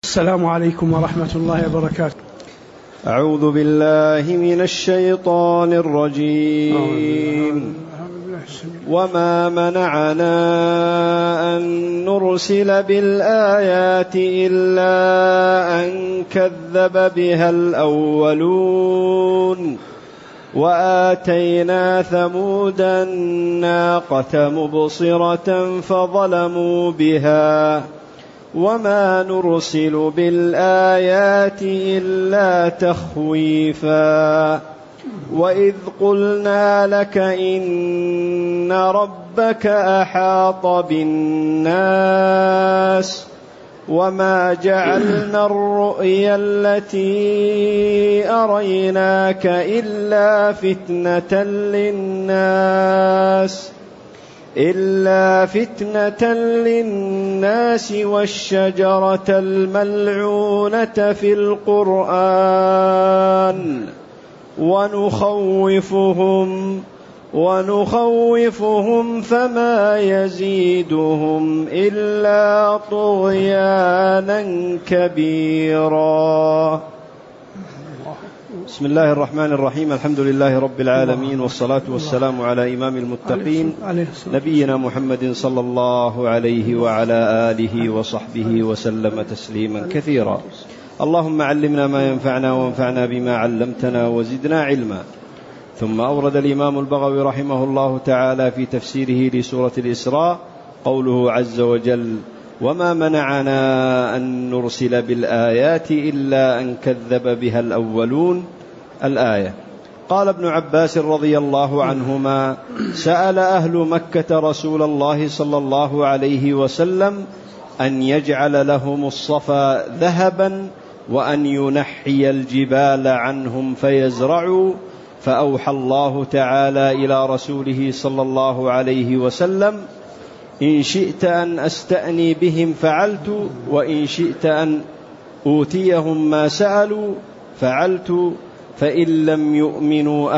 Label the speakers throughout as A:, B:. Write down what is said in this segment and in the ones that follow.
A: السلام عليكم ورحمة الله وبركاته.
B: أعوذ بالله من الشيطان الرجيم. وما منعنا أن نرسل بالآيات إلا أن كذب بها الأولون وآتينا ثمود الناقة مبصرة فظلموا بها وما نرسل بالآيات إلا تخويفا وإذ قلنا لك إن ربك أحاط بالناس وما جعلنا الرؤيا التي أريناك إلا فتنة للناس والشجرة الملعونة في القرآن ونخوفهم فما يزيدهم إلا طغيانا كبيرا. بسم الله الرحمن الرحيم. الحمد لله رب العالمين، والصلاة والسلام على إمام المتقين نبينا محمد صلى الله عليه وعلى آله وصحبه وسلم تسليما كثيرا. اللهم علمنا ما ينفعنا وانفعنا بما علمتنا وزدنا علما. ثم أورد الإمام البغوي رحمه الله تعالى في تفسيره لسورة الإسراء قوله عز وجل: وما منعنا أن نرسل بالآيات إلا أن كذب بها الأولون. الآية. قال ابن عباس رضي الله عنهما: سأل أهل مكة رسول الله صلى الله عليه وسلم أن يجعل لهم الصفا ذهبا وأن ينحي الجبال عنهم فيزرعوا، فأوحى الله تعالى إلى رسوله صلى الله عليه وسلم: إن شئت أن أستأني بهم فعلت، وإن شئت أن أوتيهم ما سألوا فعلت، فإن لم يؤمنوا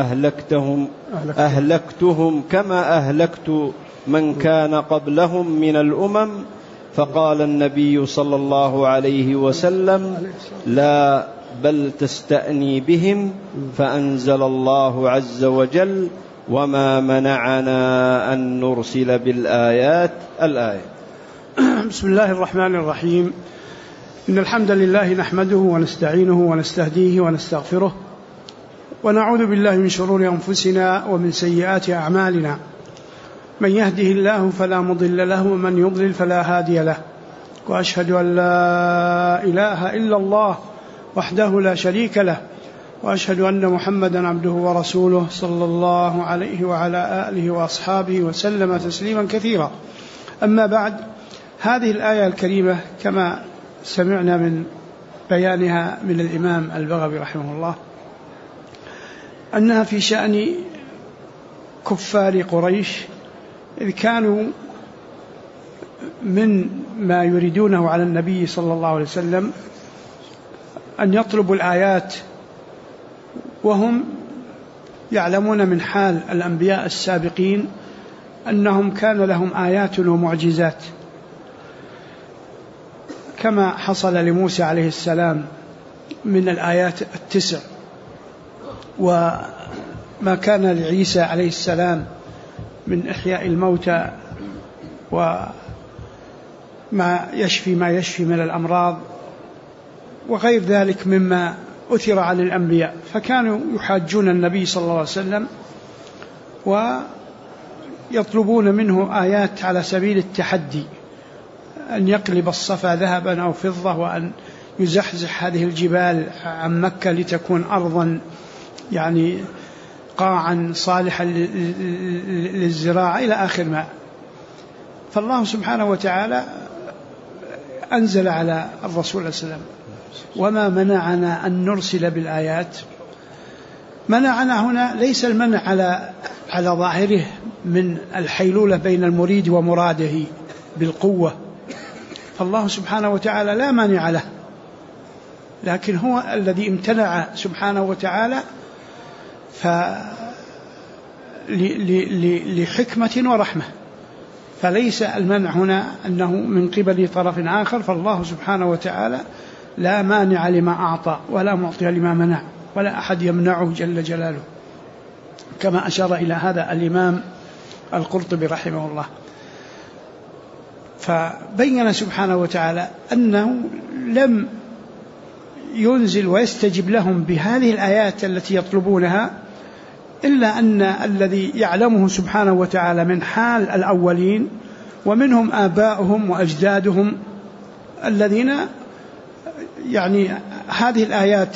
B: أهلكتهم كما أهلكت من كان قبلهم من الأمم. فقال النبي صلى الله عليه وسلم: لا، بل تستأني بهم. فأنزل الله عز وجل: وما منعنا أن نرسل بالآيات. الآية.
A: بسم الله الرحمن الرحيم. إن الحمد لله نحمده ونستعينه ونستهديه ونستغفره، ونعوذ بالله من شرور أنفسنا ومن سيئات أعمالنا. من يهده الله فلا مضل له، ومن يضلل فلا هادي له. وأشهد أن لا إله إلا الله وحده لا شريك له، وأشهد أن محمدا عبده ورسوله صلى الله عليه وعلى آله وأصحابه وسلم تسليما كثيرا. أما بعد، هذه الآية الكريمة كما سمعنا من بيانها من الإمام البغوي رحمه الله أنها في شأن كفار قريش، إذ كانوا من ما يريدونه على النبي صلى الله عليه وسلم أن يطلبوا الآيات، وهم يعلمون من حال الأنبياء السابقين أنهم كان لهم آيات ومعجزات، كما حصل لموسى عليه السلام من الآيات 9، وما كان لعيسى عليه السلام من إحياء الموتى وما يشفي من الأمراض وغير ذلك مما أثر على الأنبياء. فكانوا يحاجون النبي صلى الله عليه وسلم ويطلبون منه آيات على سبيل التحدي، أن يقلب الصفا ذهبا أو فضة، وأن يزحزح هذه الجبال عن مكة لتكون أرضا يعني قاعا صالحا للزراعة إلى آخر ما. فالله سبحانه وتعالى أنزل على الرسول صلى الله عليه وسلم: وما منعنا أن نرسل بالآيات. منعنا هنا ليس المنع على ظاهره من الحيلولة بين المريد ومراده بالقوة، فالله سبحانه وتعالى لا مانع له، لكن هو الذي امتنع سبحانه وتعالى لحكمة ورحمة. فليس المنع هنا أنه من قبل طرف آخر، فالله سبحانه وتعالى لا مانع لما أعطى ولا معطي لما منع ولا أحد يمنعه جل جلاله، كما أشار إلى هذا الإمام القرطبي رحمه الله. فبين سبحانه وتعالى أنه لم ينزل ويستجب لهم بهذه الآيات التي يطلبونها إلا أن الذي يعلمه سبحانه وتعالى من حال الأولين، ومنهم آباؤهم وأجدادهم الذين يعني هذه الآيات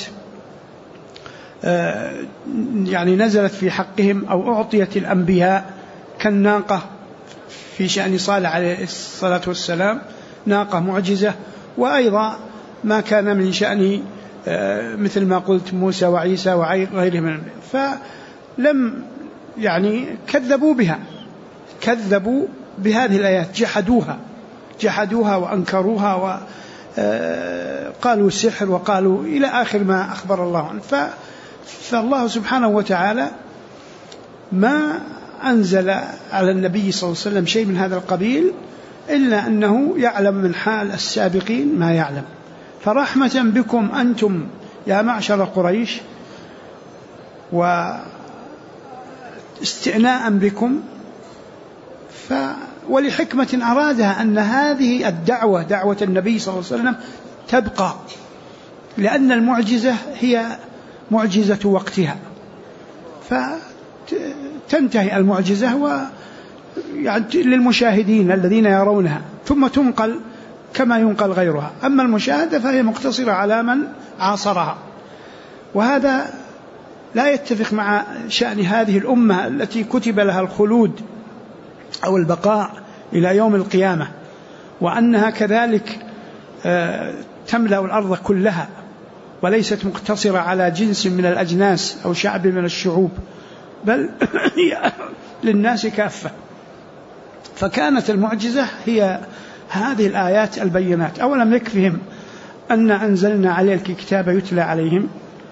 A: يعني نزلت في حقهم أو أعطيت الأنبياء، كالناقة في شأن صالح عليه الصلاة والسلام، ناقة معجزة، وأيضا ما كان من شأن مثل ما قلت موسى وعيسى وغيرهم، فلم يعني كذبوا بهذه الآيات، جحدوها وأنكروها وقالوا سحر وقالوا إلى آخر ما أخبر الله عنه. فالله سبحانه وتعالى ما أنزل على النبي صلى الله عليه وسلم شيء من هذا القبيل إلا أنه يعلم من حال السابقين ما يعلم. فرحمة بكم أنتم يا معشر قريش واستئناء بكم، ولحكمة أرادها أن هذه الدعوة دعوة النبي صلى الله عليه وسلم تبقى، لأن المعجزة هي معجزة وقتها، فتنتهي المعجزة يعني للمشاهدين الذين يرونها ثم تنقل كما ينقل غيرها، أما المشاهدة فهي مقتصرة على من عاصرها. وهذا لا يتفق مع شأن هذه الأمة التي كتب لها الخلود أو البقاء إلى يوم القيامة، وأنها كذلك تملأ الأرض كلها وليست مقتصرة على جنس من الأجناس أو شعب من الشعوب، بل للناس كافة. فكانت المعجزة هي هذه الآيات البينات. أولم يكفهم أن أنزلنا عليك الكتاب يتلى عليهم،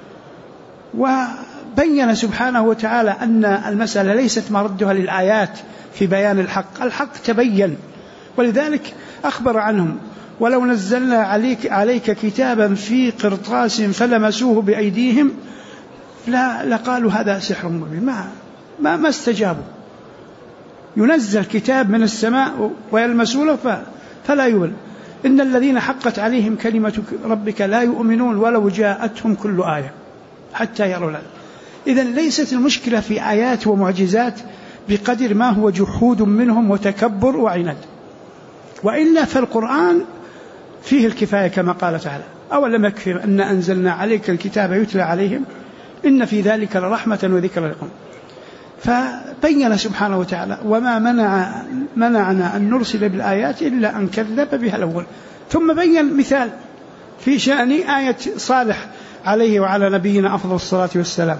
A: وبين سبحانه وتعالى أن المسألة ليست مردها للآيات في بيان الحق تبين، ولذلك أخبر عنهم ولو نزلنا عليك كتابا في قرطاس فلمسوه بأيديهم لقالوا هذا سحر مبين، ما استجابوا. ينزل كتاب من السماء ويلمسونه فلا يؤمن. إن الذين حقت عليهم كلمة ربك لا يؤمنون ولو جاءتهم كل آية حتى يروا العذاب. إذن ليست المشكلة في آيات ومعجزات بقدر ما هو جحود منهم وتكبر وعناد، وإلا فالقرآن فيه الكفاية كما قال تعالى أولم يكفي أن أنزلنا عليك الكتاب يتلى عليهم إن في ذلك لرحمة وذكرى لكم. فبين سبحانه وتعالى وما منعنا أن نرسل بالآيات إلا أن كذب بها الأول، ثم بين مثال في شأن آية صالح عليه وعلى نبينا أفضل الصلاة والسلام.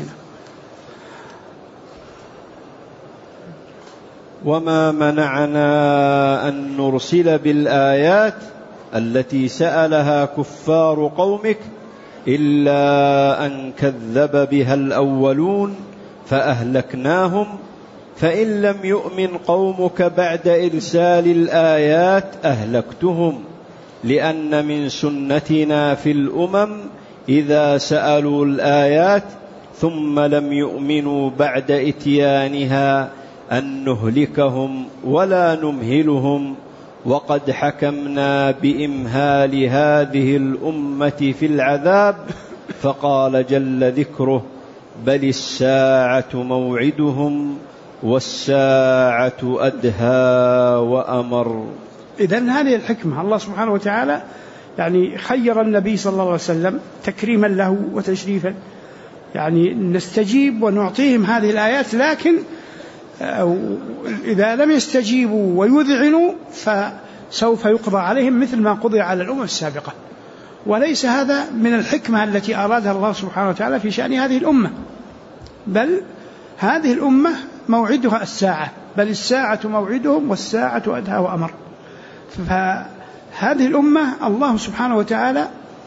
B: وما منعنا أن نرسل بالآيات التي سألها كفار قومك إلا أن كذب بها الأولون فأهلكناهم فإن لم يؤمن قومك بعد إرسال الآيات أهلكتهم لأن من سنتنا في الأمم إذا سألوا الآيات ثم لم يؤمنوا بعد إتيانها أن نهلكهم ولا نمهلهم وقد حكمنا بإمهال هذه الأمة في العذاب. فقال جل ذكره بل الساعة موعدهم والساعة أدهى وأمر.
A: إذن هذه الحكمة، الله سبحانه وتعالى يعني خير النبي صلى الله عليه وسلم تكريما له وتشريفا، يعني نستجيب ونعطيهم هذه الآيات، لكن إذا لم يستجيبوا ويذعنوا فسوف يقضى عليهم مثل ما قضي على الأمم السابقة. وليس هذا من الحكمة التي أرادها الله سبحانه وتعالى في شأن هذه الأمة، بل هذه الأمة موعدها الساعة، بل الساعة موعدهم والساعة أدهى وأمر. فهذه الأمة الله سبحانه وتعالى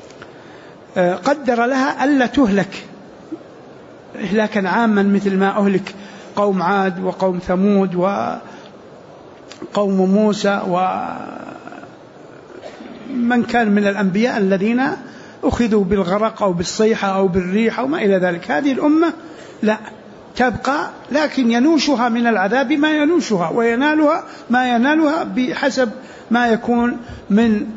A: قدر لها ألا تهلك إهلاكا عاما مثل ما أهلك قوم عاد وقوم ثمود وقوم موسى من كان من الأنبياء الذين أخذوا بالغرق أو بالصيحة أو بالريح أو ما إلى ذلك. هذه الأمة لا تبقى، لكن ينوشها من العذاب ما ينوشها، وينالها ما ينالها بحسب ما يكون من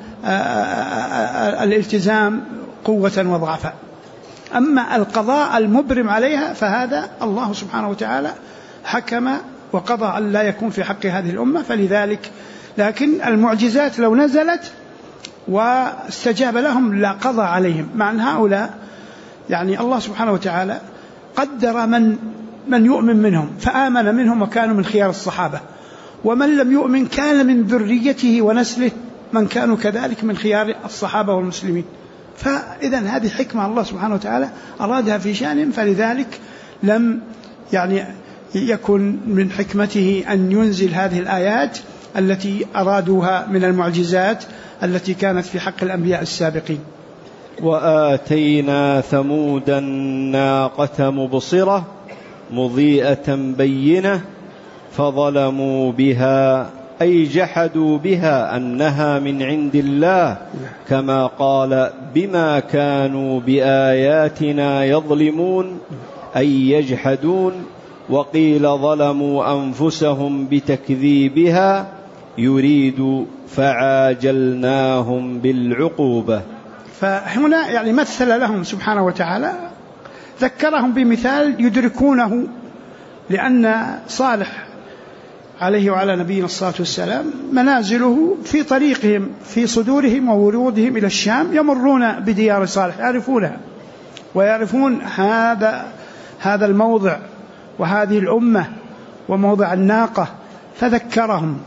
A: الالتزام قوة وضعفا. أما القضاء المبرم عليها فهذا الله سبحانه وتعالى حكم وقضى أن لا يكون في حق هذه الأمة، فلذلك لكن المعجزات لو نزلت واستجاب لهم لا قضى عليهم. مع أن هؤلاء يعني الله سبحانه وتعالى قدر من يؤمن منهم فآمن منهم وكانوا من خيار الصحابة، ومن لم يؤمن كان من ذريته ونسله من كانوا كذلك من خيار الصحابة والمسلمين. فإذا هذه حكمة الله سبحانه وتعالى أرادها في شأنهم، فلذلك لم يعني يكن من حكمته أن ينزل هذه الآيات التي أرادوها من المعجزات التي كانت في حق الأنبياء السابقين.
B: وآتينا ثمود الناقة مبصرة مضيئة بينة فظلموا بها أي جحدوا بها أنها من عند الله كما قال بما كانوا بآياتنا يظلمون أي يجحدون. وقيل ظلموا أنفسهم بتكذيبها يريد فعاجلناهم بالعقوبة.
A: فهنا يعني مثل لهم سبحانه وتعالى، ذكرهم بمثال يدركونه، لأن صالح عليه وعلى نبينا الصلاة والسلام منازله في طريقهم في صدورهم وورودهم إلى الشام، يمرون بديار صالح يعرفونها ويعرفون هذا الموضع وهذه الأمة وموضع الناقة، فذكرهم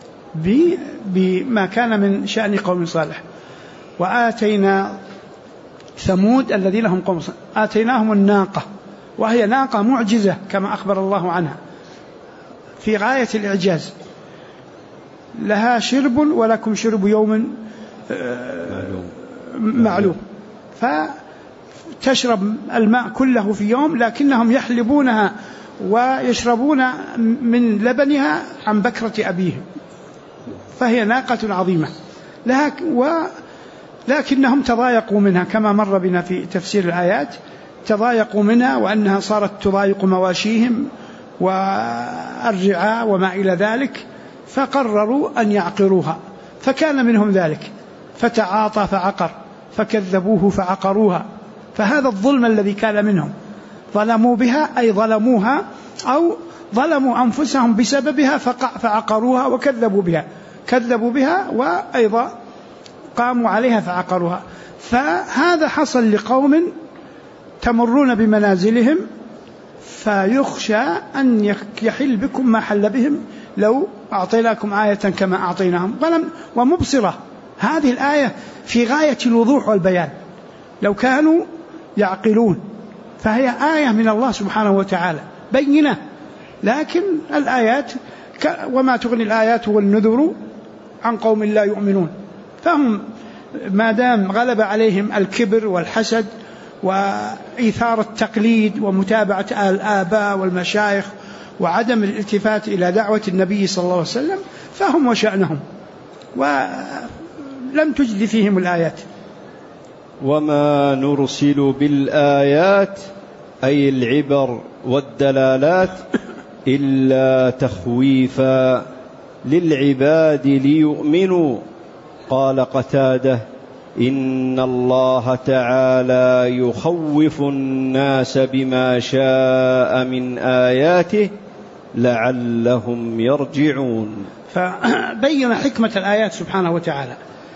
A: بما كان من شأن قوم صالح. وآتينا ثمود الذين هم قوم صالح آتيناهم الناقة، وهي ناقة معجزة كما أخبر الله عنها في غاية الإعجاز، لها شرب ولكم شرب يوم معلوم، فتشرب الماء كله في يوم، لكنهم يحلبونها ويشربون من لبنها عن بكرة أبيهم، فهي ناقة عظيمة لكنهم تضايقوا منها كما مر بنا في تفسير الآيات، تضايقوا منها وأنها صارت تضايق مواشيهم والرعاء وما إلى ذلك، فقرروا أن يعقروها، فكان منهم ذلك فتعاطى فعقر فكذبوه فعقروها. فهذا الظلم الذي كان منهم، ظلموا بها أي ظلموها أو ظلموا أنفسهم بسببها فعقروها وكذبوا بها وأيضا قاموا عليها فعقروها. فهذا حصل لقوم تمرون بمنازلهم فيخشى أن يحل بكم ما حل بهم لو أعطيناكم آية كما أعطيناهم. ومبصرة، هذه الآية في غاية الوضوح والبيان لو كانوا يعقلون، فهي آية من الله سبحانه وتعالى بينة. لكن الآيات وما تغني الآيات والنذر عن قوم لا يؤمنون، فهم ما دام غلب عليهم الكبر والحسد وإيثار التقليد ومتابعة الآباء والمشايخ وعدم الالتفات إلى دعوة النبي صلى الله عليه وسلم، فهم وشأنهم ولم تجد فيهم الآيات.
B: وما نرسل بالآيات أي العبر والدلالات إلا تخويفا للعباد ليؤمنوا. قال قتادة إن الله تعالى يخوف الناس بما شاء من آياته لعلهم يرجعون.
A: فبين حكمة الآيات سبحانه وتعالى.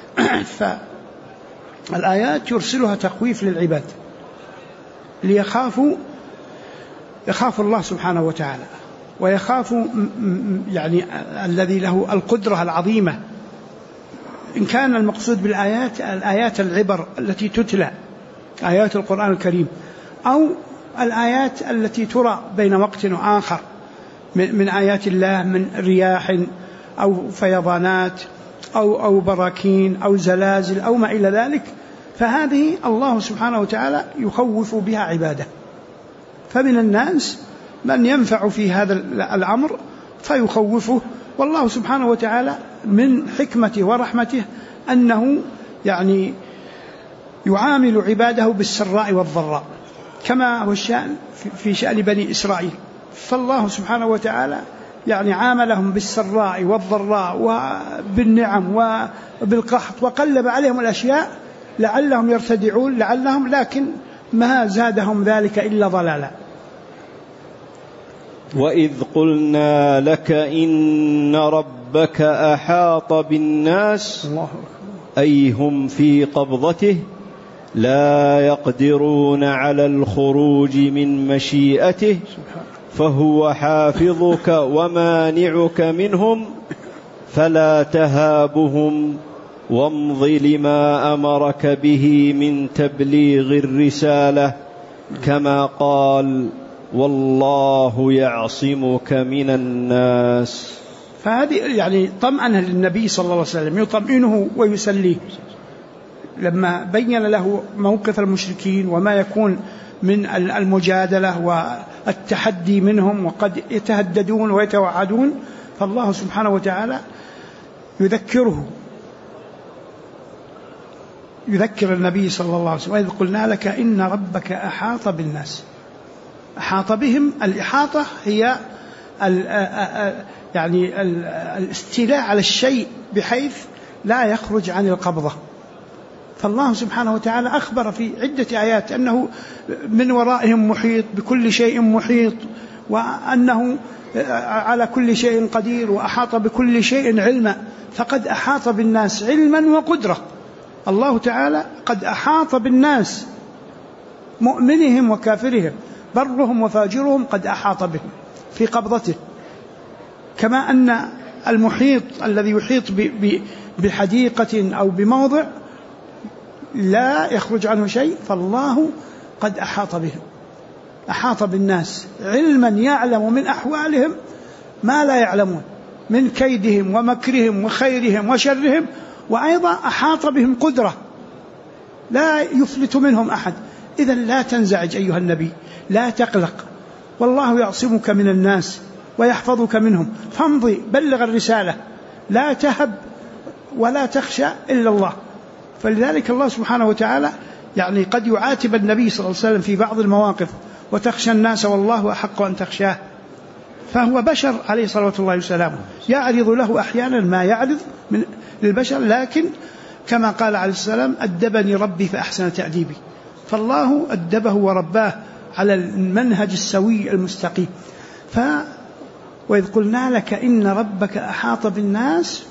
A: فالآيات يرسلها تخويف للعباد ليخافوا الله سبحانه وتعالى، ويخافوا يعني الذي له القدرة العظيمة. إن كان المقصود بالآيات الآيات العبر التي تتلى آيات القرآن الكريم، أو الآيات التي ترى بين وقت وآخر من آيات الله من رياح أو فيضانات أو براكين أو زلازل أو ما إلى ذلك، فهذه الله سبحانه وتعالى يخوف بها عباده. فمن الناس من ينفع في هذا الأمر فيخوفه والله سبحانه وتعالى من حكمته ورحمته أنه يعني يعامل عباده بالسراء والضراء كما هو الشأن في شأن بني إسرائيل. فالله سبحانه وتعالى يعني عاملهم بالسراء والضراء وبالنعم وبالقحط، وقلب عليهم الأشياء لعلهم يرتدعون لكن ما زادهم ذلك إلا ضلالا.
B: وإذ قلنا لك إن ربك أحاط بالناس أي هم في قبضته لا يقدرون على الخروج من مشيئته فهو حافظك ومانعك منهم فلا تهابهم وامض لما أمرك به من تبليغ الرسالة كما قال والله يعصمك من الناس.
A: فهذه يعني طمأنة للنبي صلى الله عليه وسلم، يطمئنه ويسليه لما بين له موقف المشركين وما يكون من المجادلة والتحدي منهم وقد يتهددون ويتوعدون. فالله سبحانه وتعالى يذكر النبي صلى الله عليه وسلم وإذ قلنا لك إن ربك أحاط بالناس. أحاط بهم، الإحاطة هي يعني الاستيلاء على الشيء بحيث لا يخرج عن القبضة. فالله سبحانه وتعالى أخبر في عدة آيات أنه من ورائهم محيط بكل شيء محيط، وأنه على كل شيء قدير، وأحاط بكل شيء علما. فقد أحاط بالناس علما وقدرة. الله تعالى قد أحاط بالناس مؤمنهم وكافرهم، برهم وفاجرهم، قد أحاط بهم في قبضته. كما أن المحيط الذي يحيط بحديقة أو بموضع لا يخرج عنه شيء، فالله قد أحاط بهم، أحاط بالناس علما، يعلم من أحوالهم ما لا يعلمون من كيدهم ومكرهم وخيرهم وشرهم، وأيضا أحاط بهم قدرة لا يفلت منهم أحد. إذن لا تنزعج أيها النبي، لا تقلق، والله يعصمك من الناس ويحفظك منهم، فامضي بلغ الرسالة، لا تهب ولا تخشى إلا الله. فلذلك الله سبحانه وتعالى يعني قد يعاتب النبي صلى الله عليه وسلم في بعض المواقف، وتخشى الناس والله أحق أن تخشاه. فهو بشر عليه الصلاة والسلام، يعرض له أحيانا ما يعرض من للبشر، لكن كما قال عليه السلام أدبني ربي فأحسن تأديبي. فالله أدبه ورباه على المنهج السوي المستقيم. وإذ قلنا لك إن ربك أحاط بالناس،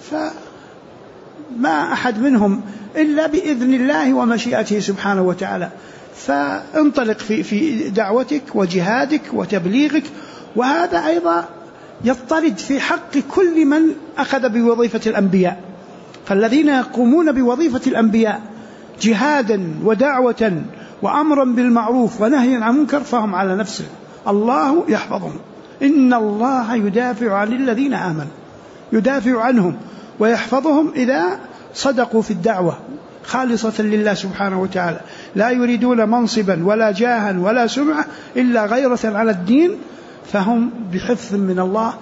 A: فما أحد منهم إلا بإذن الله ومشيئته سبحانه وتعالى. فانطلق في دعوتك وجهادك وتبليغك، وهذا أيضا يضطرد في حق كل من أخذ بوظيفة الأنبياء. فالذين يقومون بوظيفة الأنبياء جهادا ودعوة وأمرا بالمعروف ونهيا عن المنكر فهم على نفسه، الله يحفظهم. إن الله يدافع عن الذين آمنوا، يدافع عنهم ويحفظهم إذا صدقوا في الدعوة خالصة لله سبحانه وتعالى، لا يريدون منصبا ولا جاها ولا سمعة إلا غيرة على الدين، فهم بحفظ من الله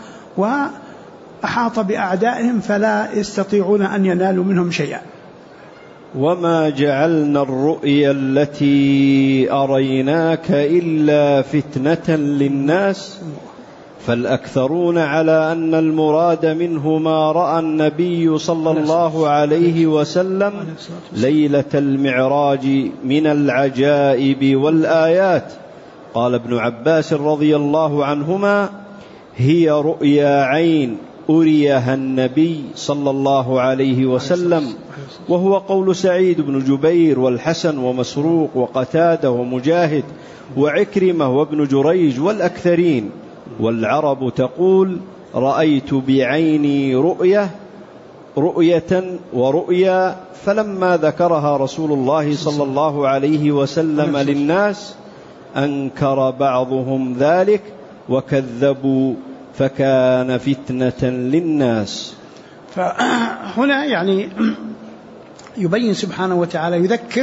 A: وأحاط بأعدائهم فلا يستطيعون أن ينالوا منهم شيئا.
B: وما جعلنا الرؤيا التي أريناك إلا فتنة للناس فالأكثرون على أن المراد منه ما رأى النبي صلى الله عليه وسلم ليلة المعراج من العجائب والآيات. قال ابن عباس رضي الله عنهما هي رؤيا عين أريها النبي صلى الله عليه وسلم، وهو قول سعيد بن جبير والحسن ومسروق وقتادة ومجاهد وعكرمة وابن جريج والأكثرين. والعرب تقول رأيت بعيني رؤية ورؤيا، فلما ذكرها رسول الله صلى الله عليه وسلم للناس أنكر بعضهم ذلك وكذبوا فكان فتنة للناس.
A: فهنا يعني يبين سبحانه وتعالى، يذكر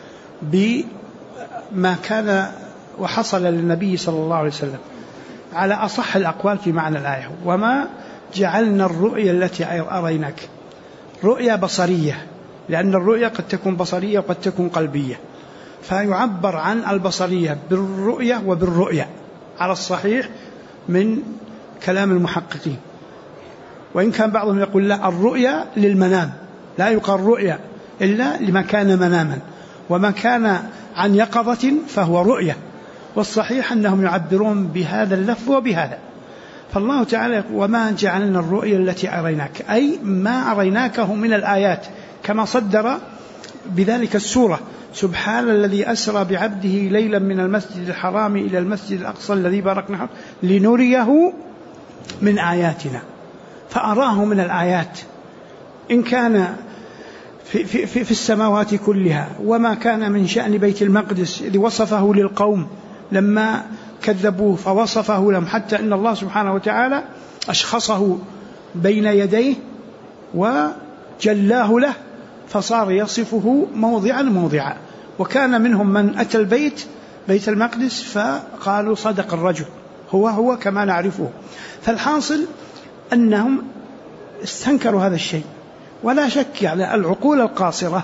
A: بما كان وحصل للنبي صلى الله عليه وسلم على أصح الأقوال في معنى الآية، وما جعلنا الرؤيا التي أريناك رؤيا بصرية، لأن الرؤيا قد تكون بصرية وقد تكون قلبية، فيعبر عن البصرية بالرؤيا وبالرؤيا على الصحيح من كلام المحققين. وإن كان بعضهم يقول لا، الرؤيا للمنام، لا يقال رؤيا إلا لما كان مناما، وما كان عن يقظة فهو رؤيا، والصحيح أنهم يعبرون بهذا اللفظ وبهذا. فالله تعالى وما جعلنا الرؤيا التي أريناك، أي ما أريناكه من الآيات، كما صدر بذلك السورة: سبحان الذي أسرى بعبده ليلا من المسجد الحرام إلى المسجد الأقصى الذي باركنا لنريه من آياتنا. فأراه من الآيات إن كان في السماوات كلها، وما كان من شأن بيت المقدس إذ وصفه للقوم لما كذبوه فوصفه لهم، حتى أن الله سبحانه وتعالى أشخصه بين يديه وجلاه له فصار يصفه موضعا. وكان منهم من أتى بيت المقدس فقالوا صدق الرجل، هو كما نعرفه. فالحاصل أنهم استنكروا هذا الشيء، ولا شك يعني العقول القاصرة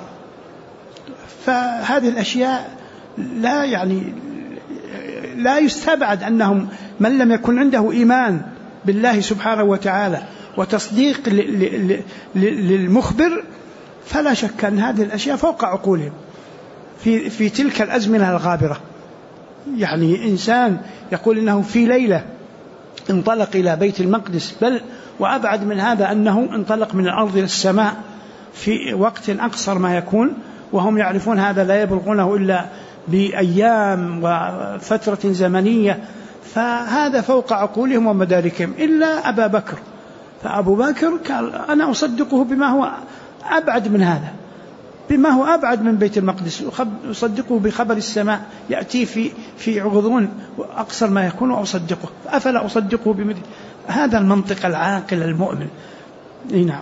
A: فهذه الأشياء لا يستبعد أنهم من لم يكن عنده إيمان بالله سبحانه وتعالى وتصديق للمخبر فلا شك أن هذه الأشياء فوق عقولهم في تلك الأزمنة الغابرة. يعني إنسان يقول إنه في ليلة انطلق إلى بيت المقدس، بل وأبعد من هذا أنه انطلق من الأرض إلى السماء في وقت أقصر ما يكون، وهم يعرفون هذا لا يبلغونه إلا بأيام وفترة زمنية، فهذا فوق عقولهم ومداركهم، إلا أبا بكر. فأبو بكر قال أنا أصدقه بما هو أبعد من هذا، بما هو أبعد من بيت المقدس، أصدقه بخبر السماء يأتي في غضون أقصر ما يكون وأصدقه، أفلا أصدقه بمثل هذا المنطق العاقل المؤمن. نعم.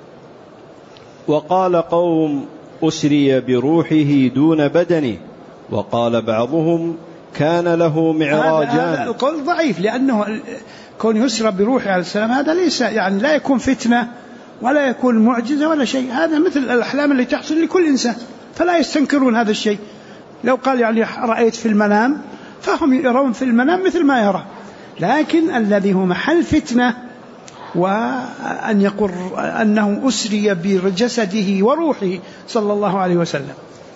B: وقال قوم أسري بروحه دون بدنه، وقال بعضهم كان له معراجان.
A: هذا القول ضعيف، لأنه كون يسرى بروحه عليه السلام هذا ليس يعني لا يكون فتنة ولا يكون معجزة ولا شيء، هذا مثل الأحلام اللي تحصل لكل إنسان، فلا يستنكرون هذا الشيء. لو قال يعني رأيت في المنام فهم يرون في المنام مثل ما يرى، لكن الذي هو محل فتنة وأن يقول أنه أسري بجسده وروحه صلى الله عليه وسلم.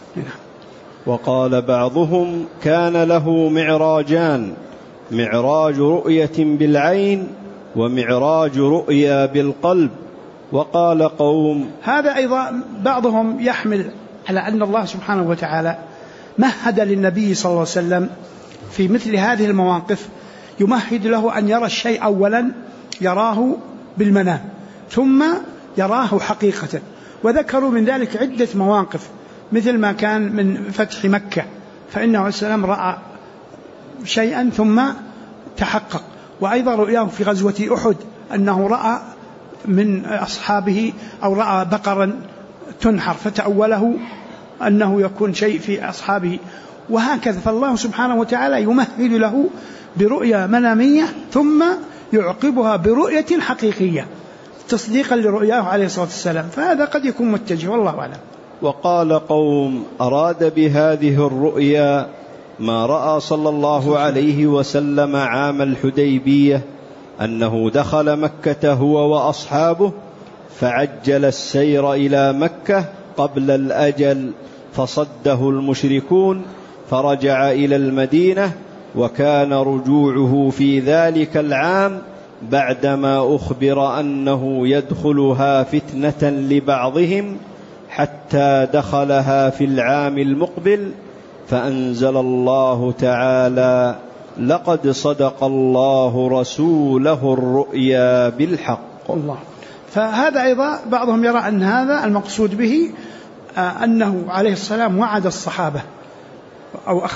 B: وقال بعضهم كان له معراجان: معراج رؤية بالعين ومعراج رؤيا بالقلب. وقال قوم
A: هذا أيضا بعضهم يحمل على أن الله سبحانه وتعالى مهد للنبي صلى الله عليه وسلم في مثل هذه المواقف، يمهد له أن يرى الشيء أولا يراه بالمنام ثم يراه حقيقة. وذكروا من ذلك عدة مواقف، مثل ما كان من فتح مكة فإنه عليه السلام رأى شيئا ثم تحقق. وأيضا رؤياه في غزوة أحد أنه رأى من أصحابه أو رأى بقرا تنحر فتأوله أنه يكون شيء في أصحابه، وهكذا. فالله سبحانه وتعالى يمهد له برؤيا منامية ثم يعقبها برؤية حقيقية تصديقا لرؤياه عليه الصلاة والسلام، فهذا قد يكون متجه والله أعلم.
B: وقال قوم أراد بهذه الرؤيا ما رأى صلى الله عليه وسلم عام الحديبية، أنه دخل مكة هو وأصحابه فعجل السير إلى مكة قبل الأجل فصده المشركون فرجع إلى المدينة، وكان رجوعه في ذلك العام بعدما أخبر أنه يدخلها فتنة لبعضهم حتى دخلها في العام المقبل، فأنزل الله تعالى: لقد صدق الله رسوله الرؤيا بالحق.
A: الله. فهذا أيضا بعضهم يرى أن هذا المقصود به أنه عليه السلام وعد الصحابة أو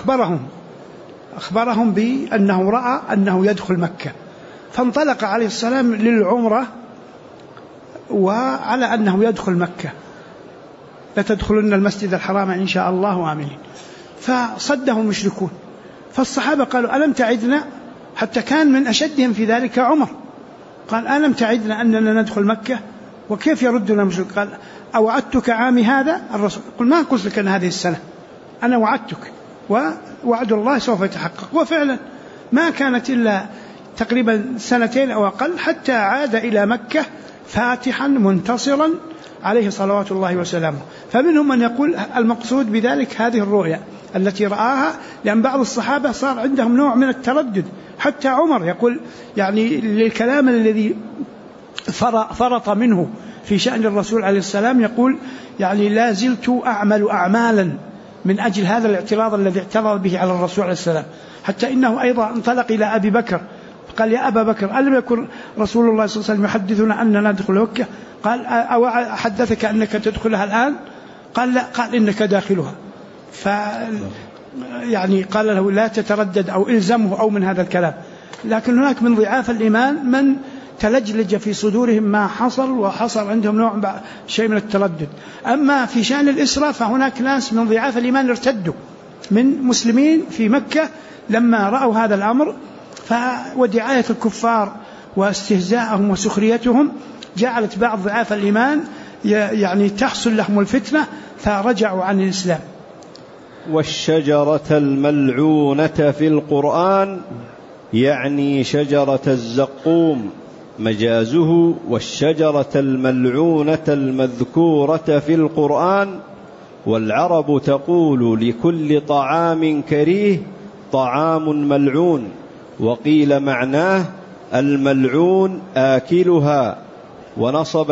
A: أخبرهم بأنه رأى أنه يدخل مكة، فانطلق عليه السلام للعمرة وعلى أنه يدخل مكة، لتدخلن المسجد الحرام إن شاء الله آمنين، فصده المشركون. فالصحابة قالوا ألم تعدنا؟ حتى كان من أشدهم في ذلك عمر قال ألم تعدنا أننا ندخل مكة وكيف يردنا المشرك؟ قال أوعدتك عامي هذا الرسول؟ قل ما قلت لك أن هذه السنة، أنا وعدتك ووعد الله سوف يتحقق. وفعلا ما كانت إلا تقريبا 2 أو أقل حتى عاد إلى مكة فاتحا منتصرا عليه صلوات الله وسلامه. فمنهم من يقول المقصود بذلك هذه الرؤيا التي رآها، لأن بعض الصحابة صار عندهم نوع من التردد، حتى عمر يقول يعني للكلام الذي فرط منه في شأن الرسول عليه السلام، يقول يعني لا زلت أعمل أعمالا من أجل هذا الاعتراض الذي اعترض به على الرسول عليه السلام. حتى إنه أيضا انطلق إلى أبي بكر قال يا أبا بكر ألم يكن رسول الله صلى الله عليه وسلم يحدثنا أننا ندخل مكة؟ قال أو حدثك أنك تدخلها الآن؟ قال لا، قال إنك داخلها. يعني قال له لا تتردد أو إلزمه أو من هذا الكلام. لكن هناك من ضعاف الإيمان من تلجلج في صدورهم ما حصل، وحصل عندهم نوع شيء من التردد. أما في شأن الإسراء فهناك ناس من ضعاف الإيمان ارتدوا من مسلمين في مكة لما رأوا هذا الأمر، ودعاية الكفار واستهزاءهم وسخريتهم جعلت بعض ضعاف الإيمان يعني تحصل لهم الفتنة فرجعوا عن الإسلام.
B: والشجرة الملعونة في القرآن يعني شجرة الزقوم مجازه، والشجرة الملعونة المذكورة في القرآن. والعرب تقول لكل طعام كريه طعام ملعون، وقيل معناه الملعون آكلها. ونصب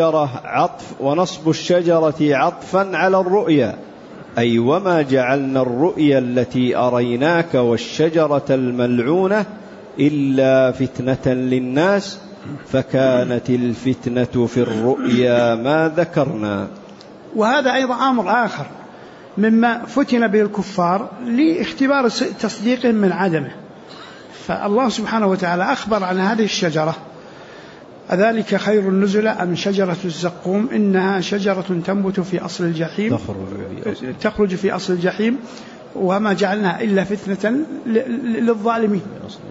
B: الشجرة عطفا على الرؤيا، أي وما جعلنا الرؤيا التي أريناك والشجرة الملعونة إلا فتنة للناس، فكانت الفتنة في الرؤيا ما ذكرنا.
A: وهذا أيضا أمر آخر مما فتن به الكفار لاختبار تصديقهم من عدمه. فالله سبحانه وتعالى أخبر عن هذه الشجرة: أذلك خير نزلا أم شجرة الزقوم إنها شجرة تنبت في أصل الجحيم تخرج في أصل الجحيم وما جعلناها إلا فتنة للظالمين.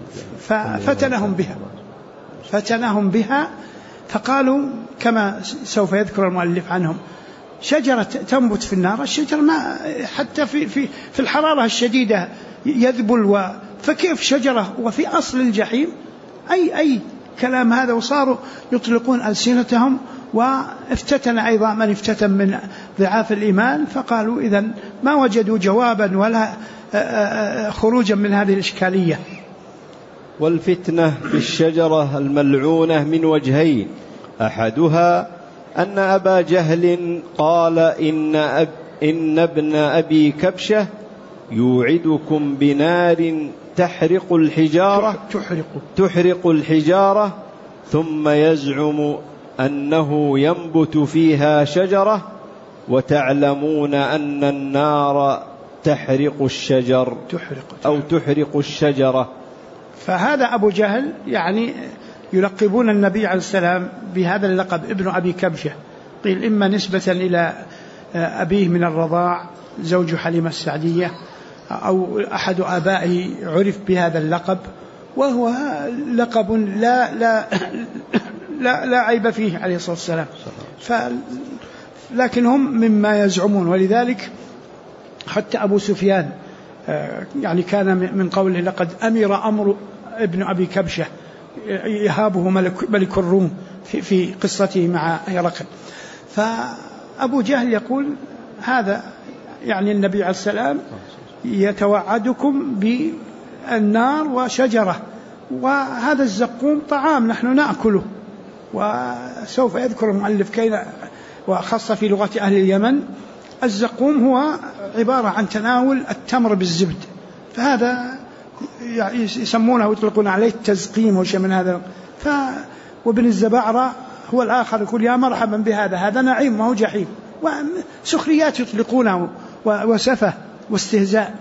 A: فتنهم بها فقالوا كما سوف يذكر المؤلف عنهم: شجرة تنبت في النار، الشجر ما حتى في الحرارة الشديدة يذبل، فكيف شجرة وفي أصل الجحيم؟ أي كلام هذا. وصاروا يطلقون ألسنتهم، وافتتن أيضا من افتتن من ضعاف الإيمان، فقالوا إذن ما وجدوا جوابا ولا خروجا من هذه الإشكالية.
B: والفتنة في الشجرة الملعونة من وجهين: أحدها أن أبا جهل قال إن ابن أبي كبشة يوعدكم بنار تحرق الحجارة ثم يزعم أنه ينبت فيها شجرة، وتعلمون أن النار تحرق الشجرة.
A: فهذا أبو جهل يعني يلقبون النبي عليه السلام بهذا اللقب ابن أبي كبشة، قيل إما نسبة إلى أبيه من الرضاع زوج حليمة السعدية، أو أحد آبائه عرف بهذا اللقب، وهو لقب لا عيب فيه عليه الصلاة والسلام. لكن هم مما يزعمون، ولذلك حتى أبو سفيان يعني كان من قوله: لقد أمر أمر ابن أبي كبشة، يهابه ملك الروم في قصته مع هرقل. فأبو جهل يقول هذا يعني النبي عليه السلام يتوعدكم بالنار وشجرة، وهذا الزقوم طعام نحن نأكله. وسوف يذكر المؤلف كيف وخاصة في لغة أهل اليمن الزقوم هو عبارة عن تناول التمر بالزبد، فهذا يسمونه ويطلقون عليه التزقيم وشيء من هذا. وابن الزبعرة هو الآخر يقول: يا مرحبا بهذا، هذا نعيم ما هو جحيم. وسخريات يطلقونه وسفه واستهزاء.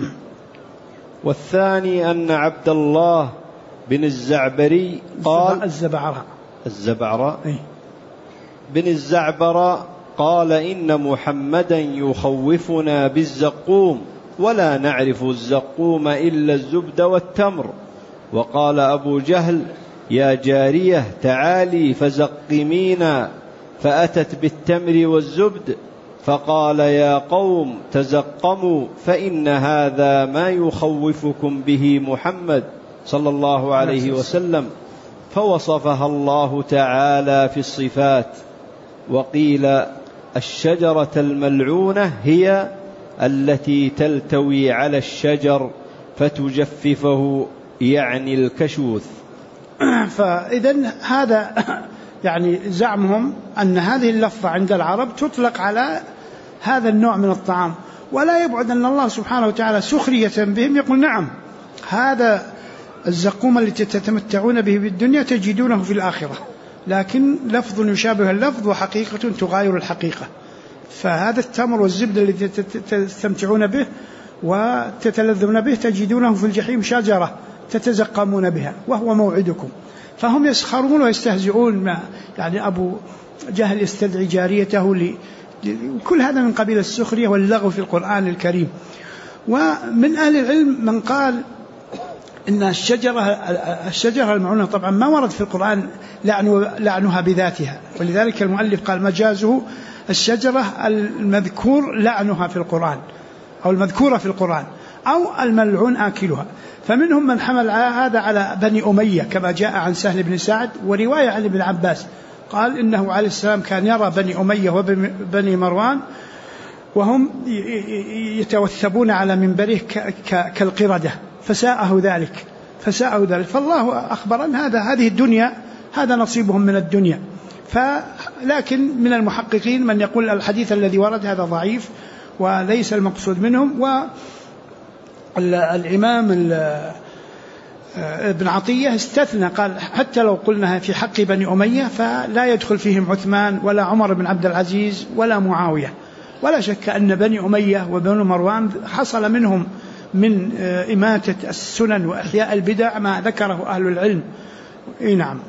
B: والثاني أن عبد الله بن الزعبري قال الزبعرة بن الزعبرة قال: إن محمدا يخوفنا بالزقوم ولا نعرف الزقوم إلا الزبد والتمر. وقال أبو جهل: يا جارية تعالي فزقمينا، فأتت بالتمر والزبد، فقال يا قوم تزقموا فإن هذا ما يخوفكم به محمد صلى الله عليه وسلم. فوصفها الله تعالى في الصفات. وقيل الشجرة الملعونة هي التي تلتوي على الشجر فتجففه، يعني الكشوث.
A: فإذن هذا يعني زعمهم أن هذه اللفظة عند العرب تطلق على هذا النوع من الطعام، ولا يبعد أن الله سبحانه وتعالى سخرية بهم يقول نعم هذا الزقوم التي تتمتعون به بالدنيا تجدونه في الآخرة، لكن لفظ يشابه اللفظ وحقيقة تغاير الحقيقة. فهذا التمر والزبد الذي تستمتعون به وتتلذذون به تجدونه في الجحيم شجرة تتزقمون بها وهو موعدكم. فهم يسخرون ويستهزئون، يعني أبو جهل يستدعي جاريته كل هذا من قبيل السخرية واللغو في القرآن الكريم. ومن أهل العلم من قال إن الشجرة الملعونة طبعا ما ورد في القرآن لعنها بذاتها، ولذلك المؤلف قال مجازه الشجرة المذكور لعنها في القرآن أو المذكورة في القرآن أو الملعون آكلها. فمنهم من حمل هذا على بني أمية كما جاء عن سهل بن سعد، ورواية عن ابن عباس قال إنه عليه السلام كان يرى بني أمية وبني مروان وهم يتوثبون على منبره كالقردة فساءه ذلك. فالله أخبر أن هذه الدنيا هذا نصيبهم من الدنيا. لكن من المحققين من يقول الحديث الذي ورد هذا ضعيف وليس المقصود منهم. والإمام ابن عطية استثنى قال حتى لو قلنا في حق بني أمية فلا يدخل فيهم عثمان ولا عمر بن عبد العزيز ولا معاوية. ولا شك أن بني أمية وبني مروان حصل منهم من إماتة السنن وإحياء البدع ما ذكره أهل العلم. نعم.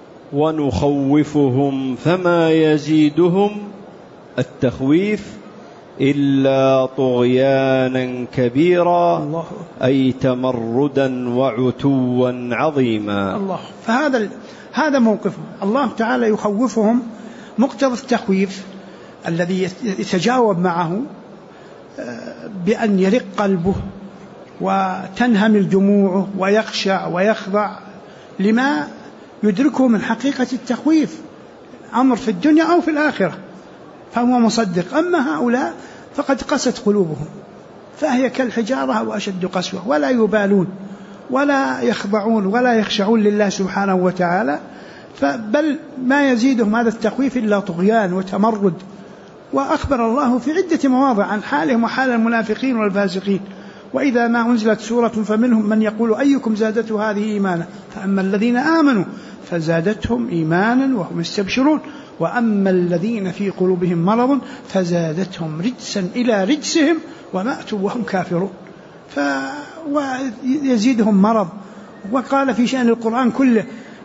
B: ونخوفهم فما يزيدهم التخويف إلا طغيانا كبيرا، أي تمردا وعتوا عظيما.
A: الله. فهذا موقفهم. الله تعالى يخوفهم مقتضى التخويف الذي يتجاوب معه بأن يرق قلبه وتنهمل دموعه ويخشع ويخضع لما يدركه من حقيقة التخويف، أمر في الدنيا أو في الآخرة، فهو مصدق. أما هؤلاء فقد قست قلوبهم فهي كالحجارة أو أشد قسوة، ولا يبالون ولا يخضعون ولا يخشعون لله سبحانه وتعالى، بل ما يزيدهم هذا التخويف إلا طغيان وتمرد. وأخبر الله في عدة مواضع عن حالهم وحال المنافقين والفاسقين. وإذا ما أنزلت سورة فمنهم من يقول أيكم زادته هذه إيمانا، فأما الذين آمنوا فزادتهم إيمانا وهم يستبشرون، وأما الذين في قلوبهم مرض فزادتهم رجسا إلى رجسهم وماتوا وهم كافرون. ويزيدهم مرض. وقال في شأن القرآن كله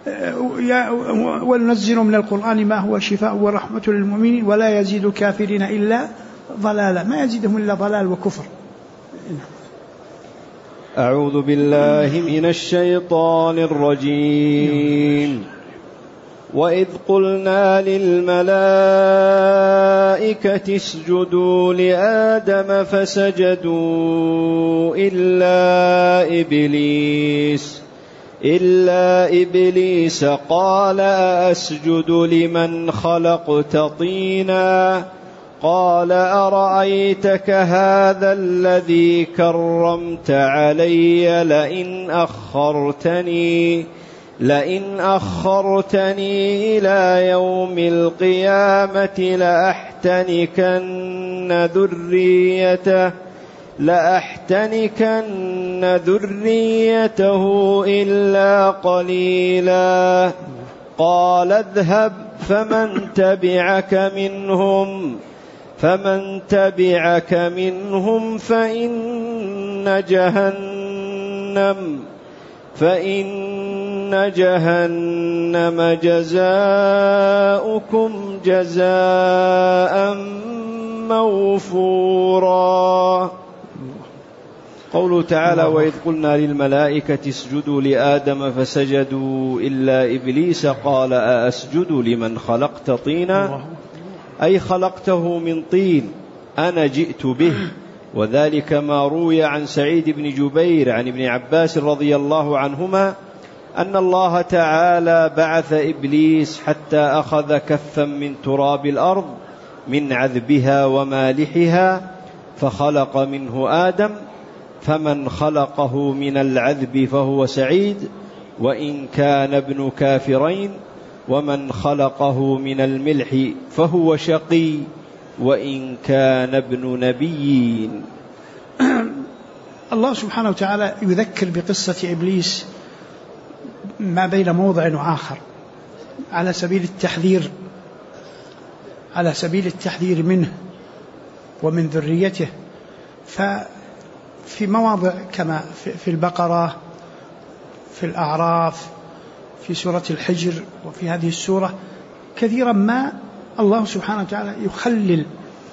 A: وننزل من القرآن ما هو شفاء ورحمة للمؤمنين ولا يزيد الكافرين إلا ضلالا، ما يزيدهم إلا ضلال وكفر.
B: أعوذ بالله من الشيطان الرجيم. وإذ قلنا للملائكة اسجدوا لآدم فسجدوا إلا إبليس قال أسجد لمن خلقت طينا قال أرأيتك هذا الذي كرمت علي لئن أخرتني إلى يوم القيامة لأحتنكن ذريته إلا قليلا. قال اذهب فمن تبعك منهم فإن جهنم جزاؤكم جزاء موفورا. قوله تعالى: وإذ قلنا للملائكة اسجدوا لآدم فسجدوا إلا إبليس قال أأسجد لمن خلقت طينا، أي خلقته من طين أنا جئت به. وذلك ما روي عن سعيد بن جبير عن ابن عباس رضي الله عنهما أن الله تعالى بعث إبليس حتى أخذ كفا من تراب الأرض من عذبها ومالحها فخلق منه آدم، فمن خلقه من العذب فهو سعيد وإن كان ابن كافرين، ومن خلقه من الملح فهو شقي وإن كان ابن نبيين.
A: الله سبحانه وتعالى يذكر بقصة إبليس ما بين موضع وآخر على سبيل التحذير منه ومن ذريته. ففي مواضع كما في البقرة، في الأعراف، في سورة الحجر، وفي هذه السورة كثيرا ما الله سبحانه وتعالى يخلل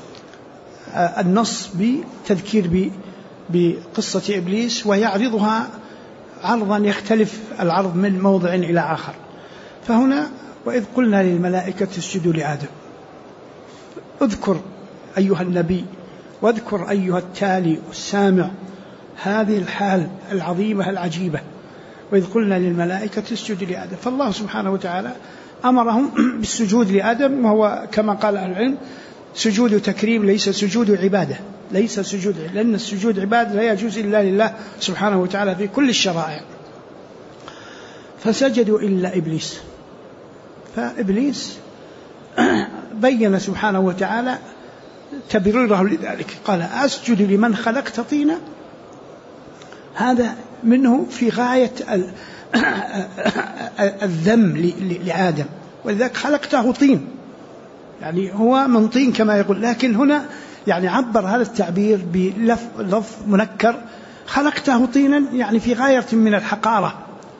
A: النص بتذكير بقصة إبليس ويعرضها عرضا يختلف العرض من موضع إلى آخر. فهنا وإذ قلنا للملائكة اسجدوا لآدم، اذكر أيها النبي واذكر أيها التالي والسامع هذه الحال العظيمة العجيبة، وإذ قلنا للملائكة اسجدوا لآدم. فالله سبحانه وتعالى أمرهم بالسجود لآدم، وهو كما قال أهل العلم سجود تكريم ليس سجود عبادة، ليس سجود، لأن السجود عبادة لا يجوز إلا لله سبحانه وتعالى في كل الشرائع. فسجدوا إلا إبليس، فإبليس بين سبحانه وتعالى تبريره لذلك، قال أسجد لمن خلقت طينا. هذا منه في غاية الذم لآدم، ولذلك خلقته طين، يعني هو من طين كما يقول، لكن هنا يعني عبر هذا التعبير بلفظ منكر، خلقته طينا، يعني في غاية من الحقارة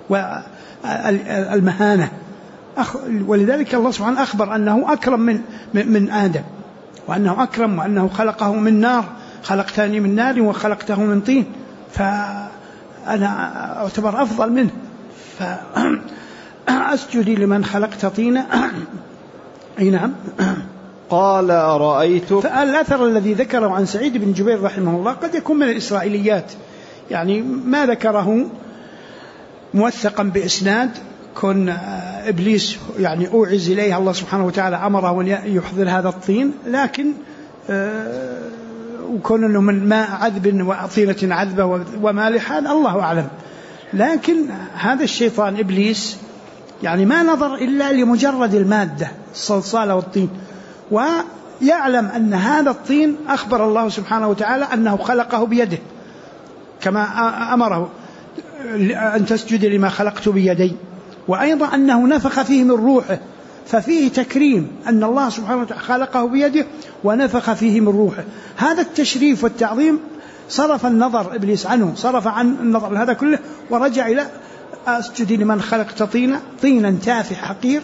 A: والمهانة. ولذلك الله سبحانه أخبر أنه أكرم من آدم، وأنه أكرم، وأنه خلقه من نار، خلقتني من نار وخلقته من طين، فأنا أعتبر أفضل منه. فأسجد لمن خلقت طينا. أي نعم.
B: قال أرأيتك.
A: فالأثر الذي ذكره عن سعيد بن جبير رحمه الله قد يكون من الإسرائيليات، يعني ما ذكره موثقا بإسناد، كن إبليس يعني أوعز إليه الله سبحانه وتعالى أمره أن يحضر هذا الطين، لكن وكون أنه من ماء عذب وطينة عذبة ومالح هذا الله أعلم. لكن هذا الشيطان إبليس يعني ما نظر إلا لمجرد المادة الصلصال والطين، ويعلم أن هذا الطين أخبر الله سبحانه وتعالى أنه خلقه بيده كما أمره أن تسجد لما خلقت بيدي، وأيضا أنه نفخ فيه من روحه، ففيه تكريم أن الله سبحانه وتعالى خلقه بيده ونفخ فيه من روحه. هذا التشريف والتعظيم صرف النظر إبليس عنه، صرف عن النظر هذا كله ورجع إلى أسجد لمن خلقت طينا تافه حقير.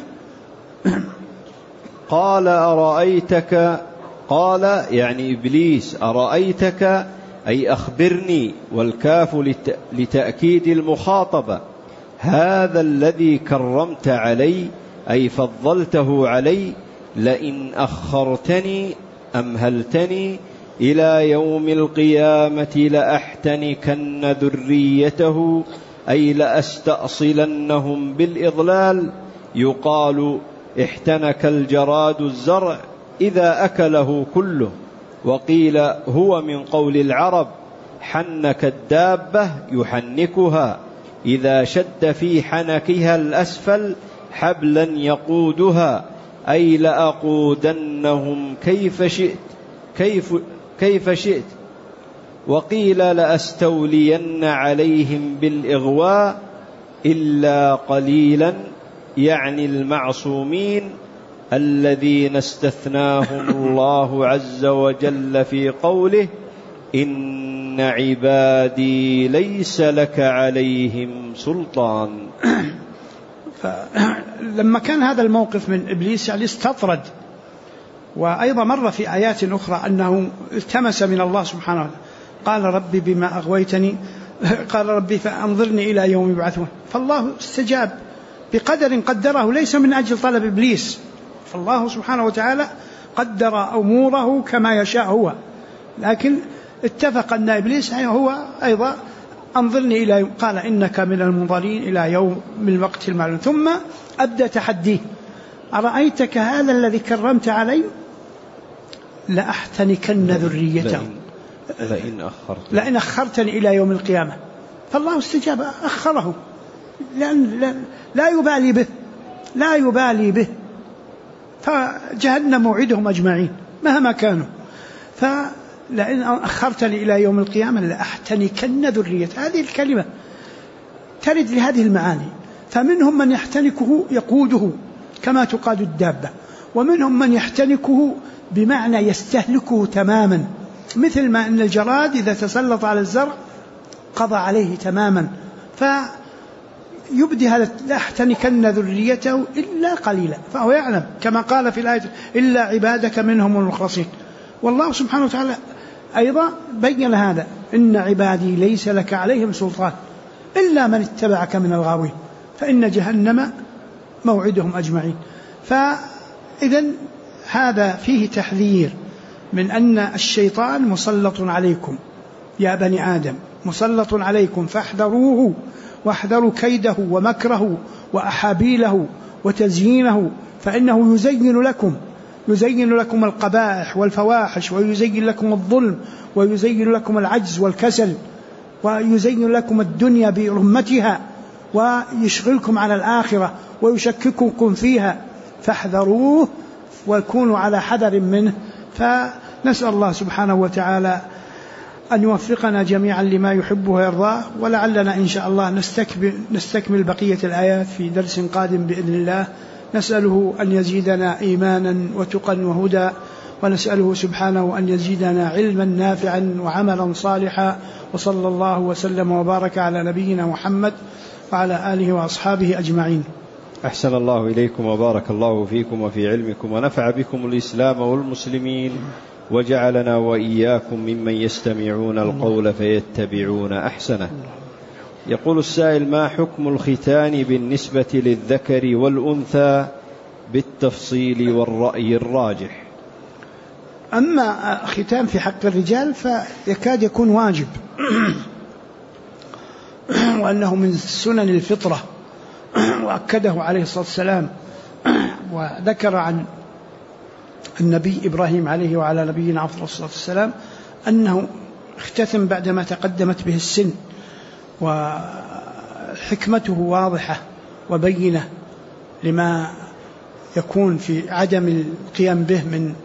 B: قال أرأيتك، قال يعني إبليس أرأيتك أي أخبرني، والكاف لتأكيد المخاطبة، هذا الذي كرمت علي أي فضلته علي، لئن أخرتني أمهلتني إلى يوم القيامة لأحتنكن ذريته أي لأستأصلنهم بالإضلال. يقال احتنك الجراد الزرع إذا أكله كله، وقيل هو من قول العرب حنك الدابة يحنكها إذا شد في حنكها الأسفل حبلا يقودها أي لأقودنهم كيف شئت. وقيل لأستولين عليهم بالإغواء إلا قليلا، يعني المعصومين الذين استثناهم الله عز وجل في قوله إن عبادي ليس لك عليهم سلطان.
A: لما كان هذا الموقف من إبليس يعني استطرد، وأيضا مر في آيات أخرى أنه التمس من الله سبحانه وتعالى قال ربي بما أغويتني قال ربي فأنظرني إلى يوم يبعثون. فالله استجاب بقدر قدره ليس من أجل طلب إبليس، فالله سبحانه وتعالى قدر أموره كما يشاء هو، لكن اتفق أن إبليس هو أيضا أنظرني إلى يوم، قال إنك من المنظرين إلى يوم من الوقت المعلوم. ثم أبدأ تحديه: أرأيتك هذا الذي كرمت علي لأحتنكن ذريته لئن أخرتني إلى يوم القيامة. فالله استجاب، أخره لأن لا يبالي به فجهنم موعدهم أجمعين مهما كانوا. فلئن أخرتني إلى يوم القيامة لأحتنكن ذريته، هذه الكلمة ترد لهذه المعاني. فمنهم من يحتنكه يقوده كما تقاد الدابة، ومنهم من يحتنكه بمعنى يستهلكه تماما، مثل ما أن الجراد إذا تسلط على الزرع قضى عليه تماما. فيبدي هذا لأحتنكن ذريته إلا قليلا، فهو يعلم كما قال في الآية: إلا عبادك منهم المخلصين. والله سبحانه وتعالى أيضا بين هذا: إن عبادي ليس لك عليهم سلطان إلا من اتبعك من الغاوين فإن جهنم موعدهم أجمعين. فإذن هذا فيه تحذير من أن الشيطان مسلط عليكم يا بني آدم، مسلط عليكم فاحذروه، واحذروا كيده ومكره وأحابيله وتزيينه، فإنه يزين لكم القبائح والفواحش، ويزين لكم الظلم، ويزين لكم العجز والكسل، ويزين لكم الدنيا برمتها، ويشغلكم على الآخرة ويشكككم فيها، فاحذروه وكونوا على حذر منه. فنسأل الله سبحانه وتعالى أن يوفقنا جميعا لما يحبه ويرضاه، ولعلنا إن شاء الله نستكمل بقية الآيات في درس قادم بإذن الله. نسأله أن يزيدنا إيمانا وتقا وهدى، ونسأله سبحانه أن يزيدنا علما نافعا وعملا صالحا، وصلى الله وسلم وبارك على نبينا محمد وعلى آله وأصحابه أجمعين.
B: أحسن الله إليكم وبارك الله فيكم وفي علمكم، ونفع بكم الإسلام والمسلمين، وجعلنا وإياكم ممن يستمعون القول فيتبعون أحسنه. يقول السائل: ما حكم الختان بالنسبة للذكر والأنثى بالتفصيل والرأي الراجح؟
A: أما ختان في حق الرجال فيكاد يكون واجب وأنه من سنن الفطرة، وأكده عليه الصلاة والسلام، وذكر عن النبي إبراهيم عليه وعلى نبينا أفضل الصلاة والسلام أنه اختتم بعدما تقدمت به السن، وحكمته واضحة وبينة لما يكون في عدم القيام به من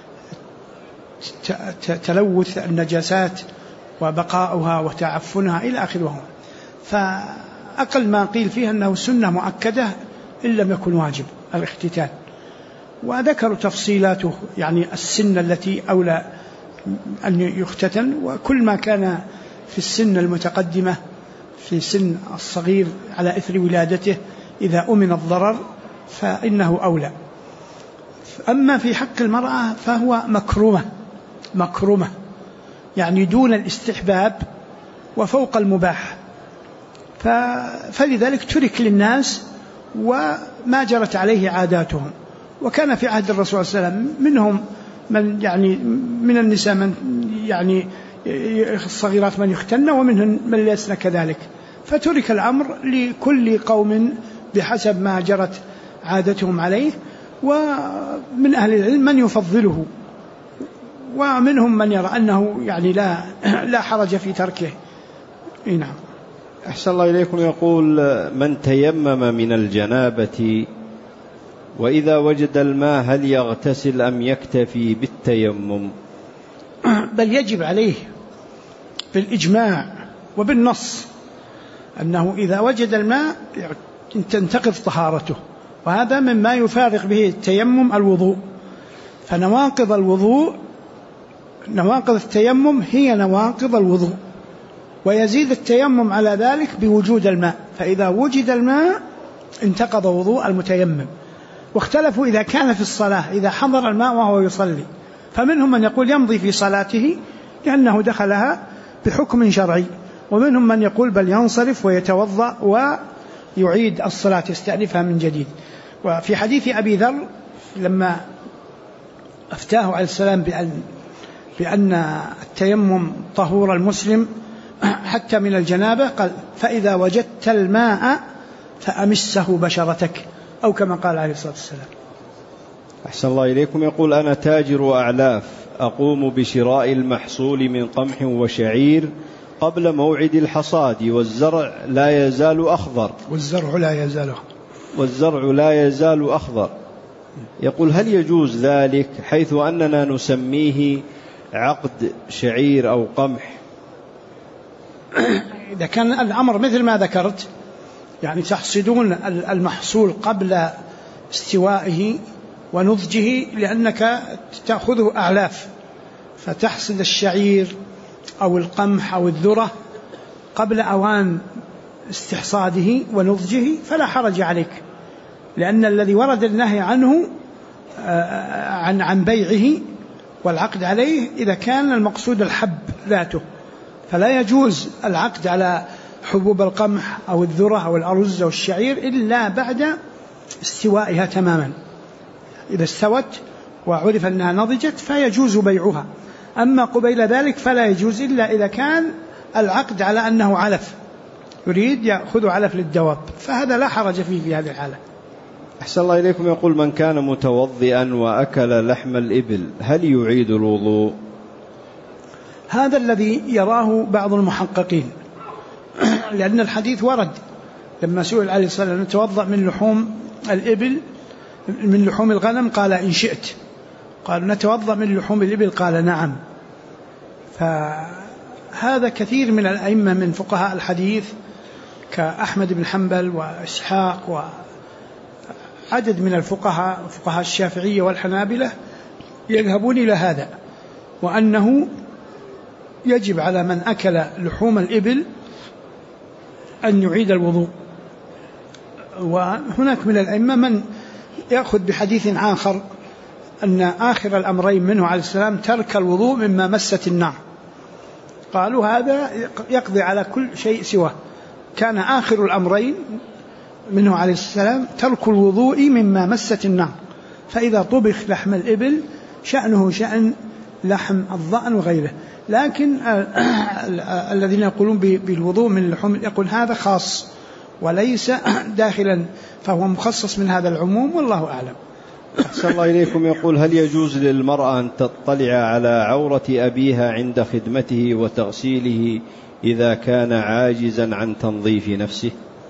A: تلوث النجاسات وبقاؤها وتعفنها إلى آخره. فأقل ما قيل فيها أنه سنة مؤكدة إن لم يكن واجب الاختتان، وذكروا تفصيلاته، يعني السن التي أولى أن يختتن، وكل ما كان في السن المتقدمة في سن الصغير على إثر ولادته إذا أمن الضرر فإنه أولى. أما في حق المرأة فهو مكرمة يعني دون الاستحباب وفوق المباح، فلذلك ترك للناس وما جرت عليه عاداتهم. وكان في عهد الرسول صلى الله عليه وسلم منهم من يعني من النساء من يعني الصغيرات من يختن، ومنهم من ليسن كذلك، فترك الأمر لكل قوم بحسب ما جرت عادتهم عليه. ومن أهل العلم من يفضله، ومنهم من يرى أنه يعني لا حرج في تركه. نعم.
B: أحسن الله إليكم. يقول: من تيمم من الجنابة وإذا وجد الماء هل يغتسل أم يكتفي بالتيمم؟
A: بل يجب عليه بالإجماع وبالنص أنه إذا وجد الماء تنتقض طهارته، وهذا مما يفارق به التيمم الوضوء. فنواقض التيمم هي نواقض الوضوء، ويزيد التيمم على ذلك بوجود الماء، فإذا وجد الماء انتقض وضوء المتيمم. واختلفوا إذا كان في الصلاة، إذا حضر الماء وهو يصلي، فمنهم من يقول يمضي في صلاته لأنه دخلها بحكم شرعي، ومنهم من يقول بل ينصرف ويتوضأ ويعيد الصلاة يستأنفها من جديد. وفي حديث أبي ذر لما أفتاه عليه السلام بأن التيمم طهور المسلم حتى من الجنابة، قال فإذا وجدت الماء فأمسه بشرتك، أو كما قال عليه الصلاة والسلام.
B: أحسن الله إليكم. يقول أنا تاجر أعلاف، أقوم بشراء المحصول من قمح وشعير قبل موعد الحصاد، والزرع لا يزال أخضر. والزرع لا يزال أخضر. يقول هل يجوز ذلك حيث أننا نسميه عقد شعير أو قمح؟
A: إذا كان الأمر مثل ما ذكرت، يعني تحصدون المحصول قبل استوائه ونضجه، لأنك تأخذه أعلاف، فتحصد الشعير أو القمح أو الذرة قبل أوان استحصاده ونضجه، فلا حرج عليك، لأن الذي ورد النهي عنه عن بيعه والعقد عليه إذا كان المقصود الحب ذاته، فلا يجوز العقد على حبوب القمح أو الذرة أو الأرز أو الشعير إلا بعد استوائها تماما. إذا استوت وعرف أنها نضجت فيجوز بيعها، أما قبيل ذلك فلا يجوز إلا إذا كان العقد على أنه علف، يريد يأخذ علف للدواب، فهذا لا حرج فيه في هذه الحالة.
B: أحسن الله إليكم. يقول من كان متوضئا وأكل لحم الإبل هل يعيد الوضوء؟
A: هذا الذي يراه بعض المحققين، لأن الحديث ورد لما سئل عليه الصلاة والسلام نتوضأ من لحوم الإبل من لحوم الغنم قال إن شئت، قال نتوضأ من لحوم الإبل قال نعم. فهذا كثير من الأئمة من فقهاء الحديث كأحمد بن حنبل وإسحاق وعدد من الفقهاء الشافعية والحنابلة يذهبون إلى هذا، وأنه يجب على من أكل لحوم الإبل أن يعيد الوضوء. وهناك من الأئمة من يأخذ بحديث آخر أن آخر الأمرين منه عليه السلام ترك الوضوء مما مست النار، قالوا هذا يقضي على كل شيء سواه. كان آخر الأمرين منه عليه السلام ترك الوضوء مما مست النار، فإذا طبخ لحم الإبل شأنه شأن لحم الضأن وغيره. لكن الذين يقولون بالوضوء من اللحوم يقول هذا خاص وليس داخلا، فهو مخصص من هذا العموم، والله أعلم.
B: أحسن الله إليكم. يقول هل يجوز للمرأة أن تطلع على عورة أبيها عند خدمته وتغسيله إذا كان عاجزا عن تنظيف نفسه؟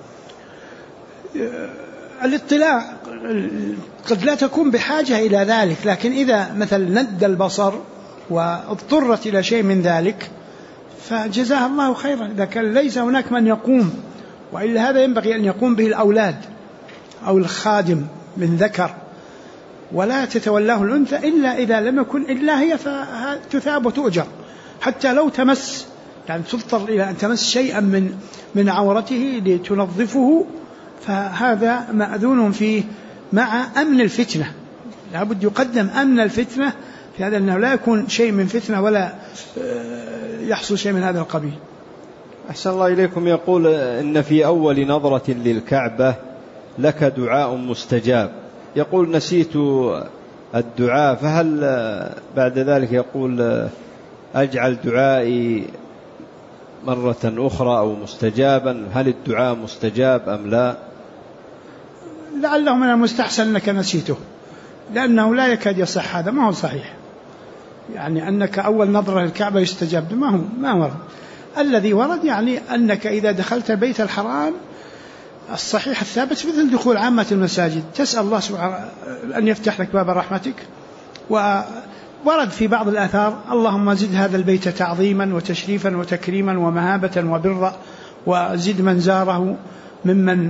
A: الاطلاع قد لا تكون بحاجة إلى ذلك، لكن إذا مثل ند البصر واضطرت إلى شيء من ذلك فجزاها الله خيرا. إذا كان ليس هناك من يقوم، وإلا هذا ينبغي أن يقوم به الأولاد أو الخادم من ذكر، ولا تتولاه الأنثى إلا إذا لم يكن إلا هي، فتثاب وتؤجر حتى لو تمس، يعني تضطر إلى أن تمس شيئا من عورته لتنظفه، فهذا مأذون فيه مع أمن الفتنة. لابد يقدم أمن الفتنة في هذا، أنه لا يكون شيء من فتنة ولا يحصل شيء من هذا القبيل.
B: أحسن الله إليكم. يقول إن في أول نظرة للكعبة لك دعاء مستجاب، يقول نسيت الدعاء، فهل بعد ذلك يقول أجعل دعائي مرة أخرى أو مستجابا؟ هل الدعاء مستجاب أم لا؟
A: لعله من المستحسن أنك نسيته، لأنه لا يكاد يصح، هذا ما هو صحيح، يعني أنك أول نظرة للكعبة يستجاب، ما ورد. الذي ورد يعني أنك إذا دخلت بيت الحرام الصحيح الثابت مثل دخول عامة المساجد تسأل الله سبحانه أن يفتح لك باب رحمتك. وورد في بعض الآثار اللهم زد هذا البيت تعظيما وتشريفا وتكريما ومهابة وبرا، وزد من زاره ممن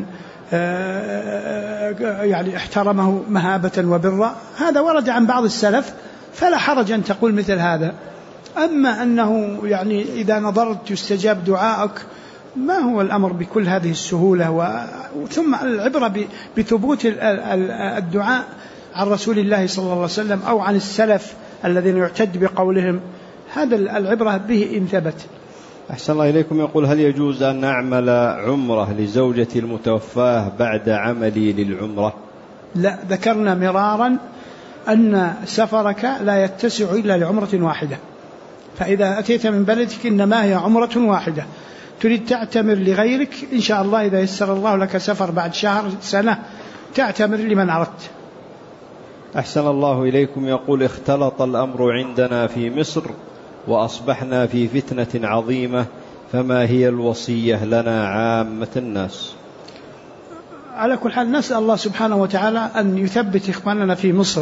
A: يعني احترمه مهابة وبرا. هذا ورد عن بعض السلف، فلا حرج أن تقول مثل هذا. أما أنه يعني إذا نظرت يستجاب دعائك، ما هو الأمر بكل هذه السهولة. ثم العبرة بثبوت الدعاء عن رسول الله صلى الله عليه وسلم أو عن السلف الذين يعتد بقولهم، هذا العبرة به إن ثبت.
B: أحسن الله إليكم. يقول: هل يجوز أن أعمل عمرة لزوجتي المتوفاة بعد عملي للعمرة؟
A: لا، ذكرنا مرارا أن سفرك لا يتسع إلا لعمرة واحدة، فإذا أتيت من بلدك إنما هي عمرة واحدة. تريد تعتمر لغيرك إن شاء الله إذا يسر الله لك سفر بعد شهر سنة تعتمر لمن أردت.
B: أحسن الله إليكم. يقول: اختلط الأمر عندنا في مصر وأصبحنا في فتنة عظيمة، فما هي الوصية لنا عامة الناس؟
A: على كل حال نسأل الله سبحانه وتعالى أن يثبت إخواننا في مصر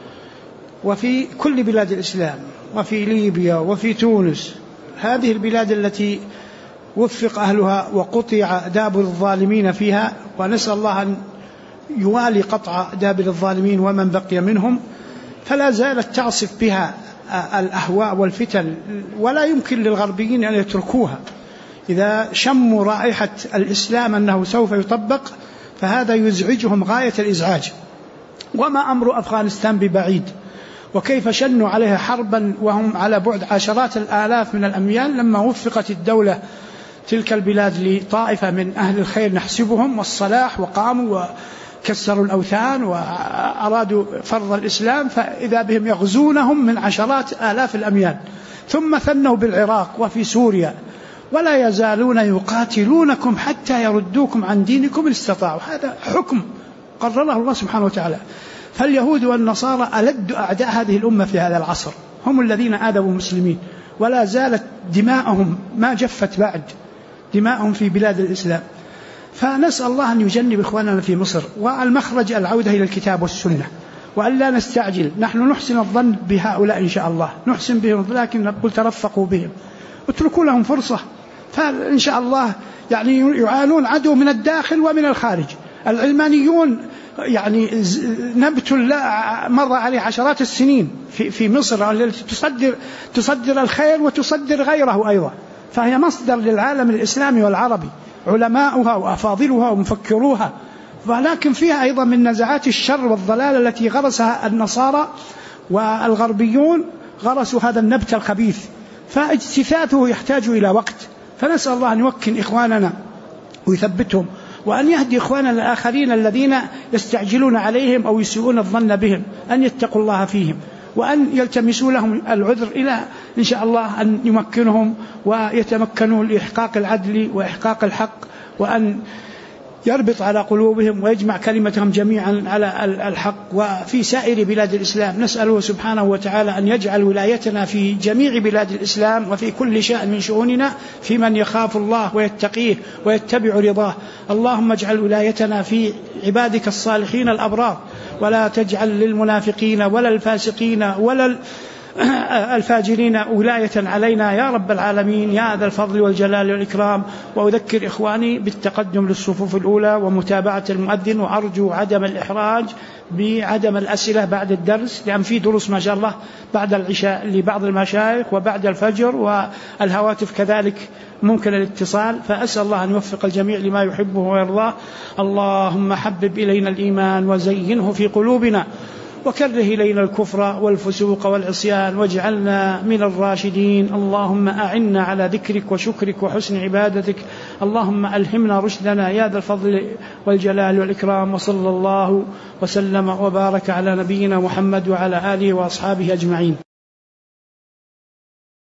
A: وفي كل بلاد الإسلام وفي ليبيا وفي تونس، هذه البلاد التي وفق أهلها وقطع دابر الظالمين فيها، ونسأل الله أن يوالي قطع دابر الظالمين ومن بقي منهم، فلا زالت تعصف بها الأهواء والفتن، ولا يمكن للغربيين أن يتركوها. إذا شموا رائحة الإسلام أنه سوف يطبق فهذا يزعجهم غاية الإزعاج. وما أمر أفغانستان ببعيد، وكيف شنوا عليها حربا وهم على بعد عشرات الآلاف من الأميال، لما وفقت الدولة تلك البلاد لطائفة من أهل الخير نحسبهم والصلاح، وقاموا وكسروا الأوثان وأرادوا فرض الإسلام، فإذا بهم يغزونهم من عشرات آلاف الأميال. ثم ثنوا بالعراق وفي سوريا، ولا يزالون يقاتلونكم حتى يردوكم عن دينكم إن استطاعوا. هذا حكم قرره الله سبحانه وتعالى. فاليهود والنصارى ألد أعداء هذه الأمة في هذا العصر، هم الذين آذوا المسلمين، ولا زالت دماءهم ما جفت بعد، دماءهم في بلاد الإسلام. فنسأل الله أن يجنب إخواننا في مصر، والمخرج العودة إلى الكتاب والسنة، وأن لا نستعجل. نحن نحسن الظن بهؤلاء إن شاء الله، نحسن بهم، لكن نقول ترفقوا بهم، اتركوا لهم فرصة، فإن شاء الله يعني يعانون عدو من الداخل ومن الخارج. العلمانيون يعني نبت مر عليه عشرات السنين في مصر، التي تصدر الخير وتصدر غيره أيضا، فهي مصدر للعالم الإسلامي والعربي، علماؤها وأفاضلها ومفكروها، ولكن فيها أيضا من نزعات الشر والضلال التي غرسها النصارى، والغربيون غرسوا هذا النبت الخبيث، فاجتثاثه يحتاج إلى وقت. فنسأل الله أن يمكن إخواننا ويثبتهم، وأن يهدي إخواننا الآخرين الذين يستعجلون عليهم أو يسيئون الظن بهم، أن يتقوا الله فيهم، وأن يلتمسوا لهم العذر إلى إن شاء الله أن يمكنهم ويتمكنوا لإحقاق العدل وإحقاق الحق، وأن يربط على قلوبهم ويجمع كلمتهم جميعا على الحق. وفي سائر بلاد الإسلام نسأله سبحانه وتعالى أن يجعل ولايتنا في جميع بلاد الإسلام وفي كل شأن من شؤوننا في من يخاف الله ويتقيه ويتبع رضاه. اللهم اجعل ولايتنا في عبادك الصالحين الأبرار، ولا تجعل للمنافقين ولا الفاسقين ولا الفاجرين ولاية علينا يا رب العالمين يا ذا الفضل والجلال والإكرام. وأذكر إخواني بالتقدم للصفوف الأولى ومتابعة المؤذن، وأرجو عدم الإحراج بعدم الأسئلة بعد الدرس، لأن في دروس ما شاء الله بعد العشاء لبعض المشايخ وبعد الفجر، والهواتف كذلك ممكن الاتصال، فأسأل الله أن يوفق الجميع لما يحبه ويرضاه. اللهم حبب إلينا الإيمان وزينه في قلوبنا، وكره إلينا الكفر والفسوق والعصيان، واجعلنا من الراشدين. اللهم أعنا على ذكرك وشكرك وحسن عبادتك. اللهم ألهمنا رشدنا يا ذا الفضل والجلال والإكرام. وصلى الله وسلم وبارك على نبينا محمد وعلى آله وأصحابه أجمعين.